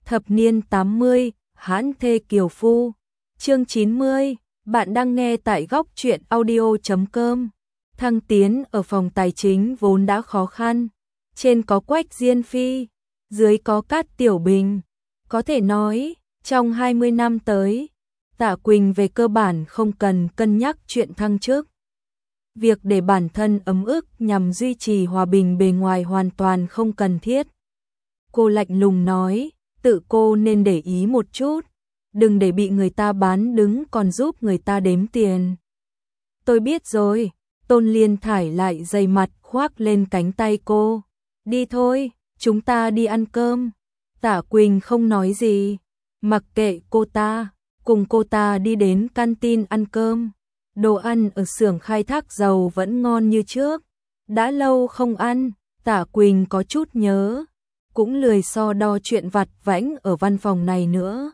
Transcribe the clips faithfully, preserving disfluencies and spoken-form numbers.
Thập niên tám mươi, hãn thê kiều phu. Chương chín mươi, bạn đang nghe tại góc truyện audio chấm com. Thăng tiến ở phòng tài chính vốn đã khó khăn, trên có Quách Diên Phi, dưới có Cát Tiểu Bình. Có thể nói, trong hai mươi năm tới, Tạ Quỳnh về cơ bản không cần cân nhắc chuyện thăng chức. Việc để bản thân ấm ức nhằm duy trì hòa bình bề ngoài hoàn toàn không cần thiết. Cô lạnh lùng nói, tự cô nên để ý một chút, đừng để bị người ta bán đứng còn giúp người ta đếm tiền. Tôi biết rồi. Tôn Liên Thải lại dày mặt khoác lên cánh tay cô. Đi thôi, chúng ta đi ăn cơm. Tạ Quỳnh không nói gì, mặc kệ cô ta, cùng cô ta đi đến canteen ăn cơm. Đồ ăn ở xưởng khai thác dầu vẫn ngon như trước. Đã lâu không ăn, Tạ Quỳnh có chút nhớ, cũng lười so đo chuyện vặt vãnh ở văn phòng này nữa.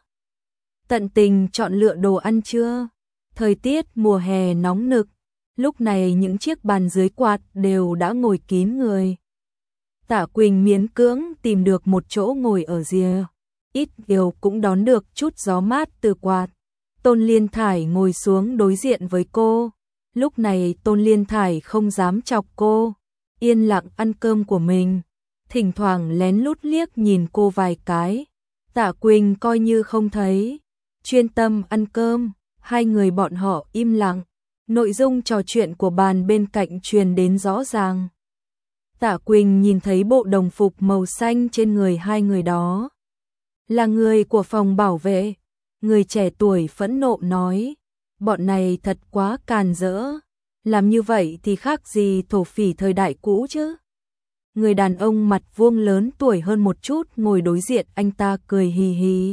Tận tình chọn lựa đồ ăn trưa. Thời tiết mùa hè nóng nực, lúc này những chiếc bàn dưới quạt đều đã ngồi kín người. Tạ Quỳnh miễn cưỡng tìm được một chỗ ngồi ở rìa, ít nhiều cũng đón được chút gió mát từ quạt. Tôn Liên Thải ngồi xuống đối diện với cô. Lúc này Tôn Liên Thải không dám chọc cô, yên lặng ăn cơm của mình, thỉnh thoảng lén lút liếc nhìn cô vài cái. Tạ Quỳnh coi như không thấy, chuyên tâm ăn cơm. Hai người bọn họ im lặng, nội dung trò chuyện của bàn bên cạnh truyền đến rõ ràng. Tạ Quỳnh nhìn thấy bộ đồng phục màu xanh trên người hai người đó, là người của phòng bảo vệ. Người trẻ tuổi phẫn nộ nói, bọn này thật quá càn rỡ, làm như vậy thì khác gì thổ phỉ thời đại cũ chứ. Người đàn ông mặt vuông lớn tuổi hơn một chút ngồi đối diện anh ta cười hì hì.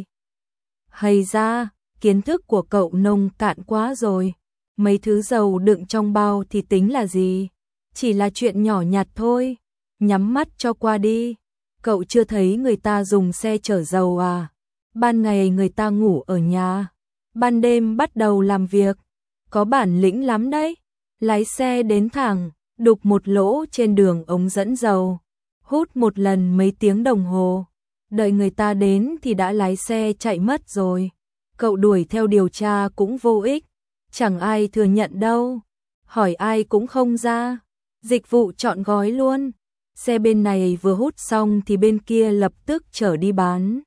Hay ra, kiến thức của cậu nông cạn quá rồi. Mấy thứ dầu đựng trong bao thì tính là gì? Chỉ là chuyện nhỏ nhặt thôi. Nhắm mắt cho qua đi. Cậu chưa thấy người ta dùng xe chở dầu à? Ban ngày người ta ngủ ở nhà, ban đêm bắt đầu làm việc. Có bản lĩnh lắm đấy. Lái xe đến thẳng, đục một lỗ trên đường ống dẫn dầu, hút một lần mấy tiếng đồng hồ. Đợi người ta đến thì đã lái xe chạy mất rồi. Cậu đuổi theo điều tra cũng vô ích, chẳng ai thừa nhận đâu, hỏi ai cũng không ra. Dịch vụ trọn gói luôn, xe bên này vừa hút xong thì bên kia lập tức chở đi bán.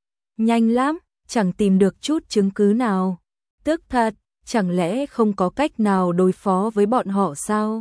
Nhanh lắm, chẳng tìm được chút chứng cứ nào. Tức thật, chẳng lẽ không có cách nào đối phó với bọn họ sao?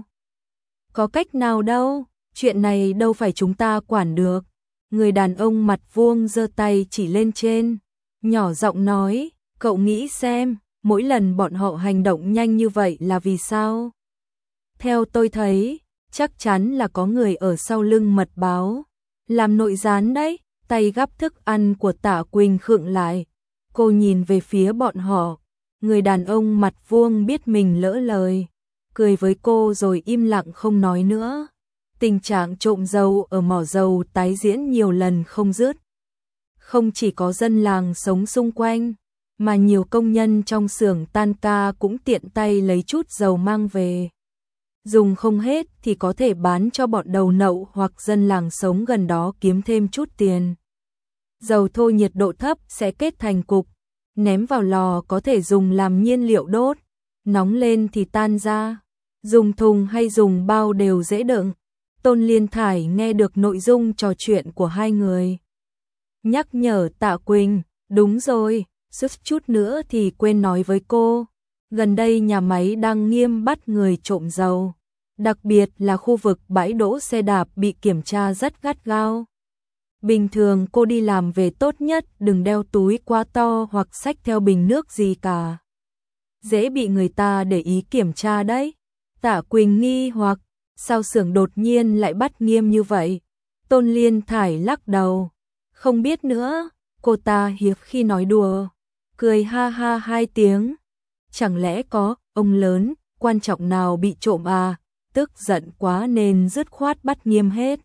Có cách nào đâu, chuyện này đâu phải chúng ta quản được. Người đàn ông mặt vuông giơ tay chỉ lên trên, nhỏ giọng nói, cậu nghĩ xem, mỗi lần bọn họ hành động nhanh như vậy là vì sao? Theo tôi thấy, chắc chắn là có người ở sau lưng mật báo, làm nội gián đấy. Tay gắp thức ăn của Tạ Quỳnh khựng lại, cô nhìn về phía bọn họ. Người đàn ông mặt vuông biết mình lỡ lời, cười với cô rồi im lặng không nói nữa. Tình trạng trộm dầu ở mỏ dầu tái diễn nhiều lần không dứt. Không chỉ có dân làng sống xung quanh, mà nhiều công nhân trong xưởng tan ca cũng tiện tay lấy chút dầu mang về. Dùng không hết thì có thể bán cho bọn đầu nậu hoặc dân làng sống gần đó kiếm thêm chút tiền. Dầu thô nhiệt độ thấp sẽ kết thành cục, ném vào lò có thể dùng làm nhiên liệu đốt, nóng lên thì tan ra. Dùng thùng hay dùng bao đều dễ đựng. Tôn Liên Thải nghe được nội dung trò chuyện của hai người, nhắc nhở Tạ Quỳnh, đúng rồi, suýt chút nữa thì quên nói với cô. Gần đây nhà máy đang nghiêm bắt người trộm dầu, đặc biệt là khu vực bãi đỗ xe đạp bị kiểm tra rất gắt gao. Bình thường cô đi làm về tốt nhất đừng đeo túi quá to hoặc xách theo bình nước gì cả, dễ bị người ta để ý kiểm tra đấy. Tạ Quỳnh nghi hoặc, sao xưởng đột nhiên lại bắt nghiêm như vậy? Tôn Liên Thải lắc đầu, không biết nữa. Cô ta hiếm khi nói đùa, cười ha ha hai tiếng. Chẳng lẽ có ông lớn quan trọng nào bị trộm à? Tức giận quá nên dứt khoát bắt nghiêm hết.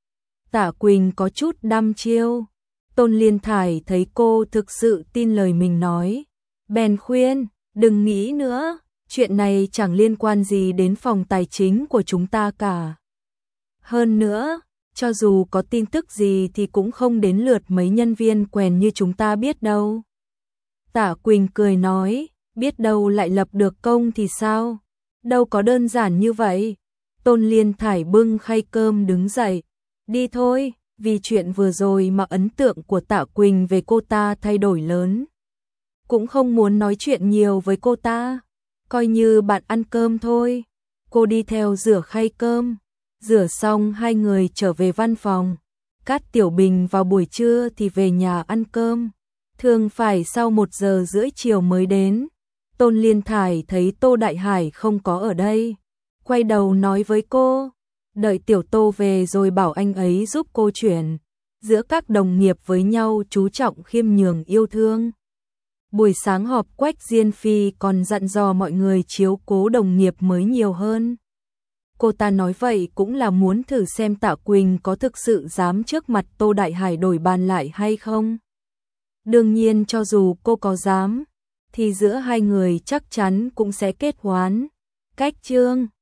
Tạ Quỳnh có chút đăm chiêu. Tôn Liên Thải thấy cô thực sự tin lời mình nói, bèn khuyên, đừng nghĩ nữa, chuyện này chẳng liên quan gì đến phòng tài chính của chúng ta cả. Hơn nữa, cho dù có tin tức gì thì cũng không đến lượt mấy nhân viên quèn như chúng ta biết đâu. Tạ Quỳnh cười nói, biết đâu lại lập được công thì sao? Đâu có đơn giản như vậy. Tôn Liên Thải bưng khay cơm đứng dậy. Đi thôi, vì chuyện vừa rồi mà ấn tượng của Tạ Quỳnh về cô ta thay đổi lớn. Cũng không muốn nói chuyện nhiều với cô ta. Coi như bạn ăn cơm thôi. Cô đi theo rửa khay cơm. Rửa xong hai người trở về văn phòng. Cát Tiểu Bình vào buổi trưa thì về nhà ăn cơm. Thường phải sau một giờ rưỡi chiều mới đến. Tôn Liên Thải thấy Tô Đại Hải không có ở đây. Quay đầu nói với cô. Đợi Tiểu Tô về rồi bảo anh ấy giúp cô chuyển. Giữa các đồng nghiệp với nhau chú trọng khiêm nhường yêu thương. Buổi sáng họp Quách Diên Phi còn dặn dò mọi người chiếu cố đồng nghiệp mới nhiều hơn. Cô ta nói vậy cũng là muốn thử xem Tạ Quỳnh có thực sự dám trước mặt Tô Đại Hải đổi bàn lại hay không. Đương nhiên cho dù cô có dám, thì giữa hai người chắc chắn cũng sẽ kết hoán. Cách chương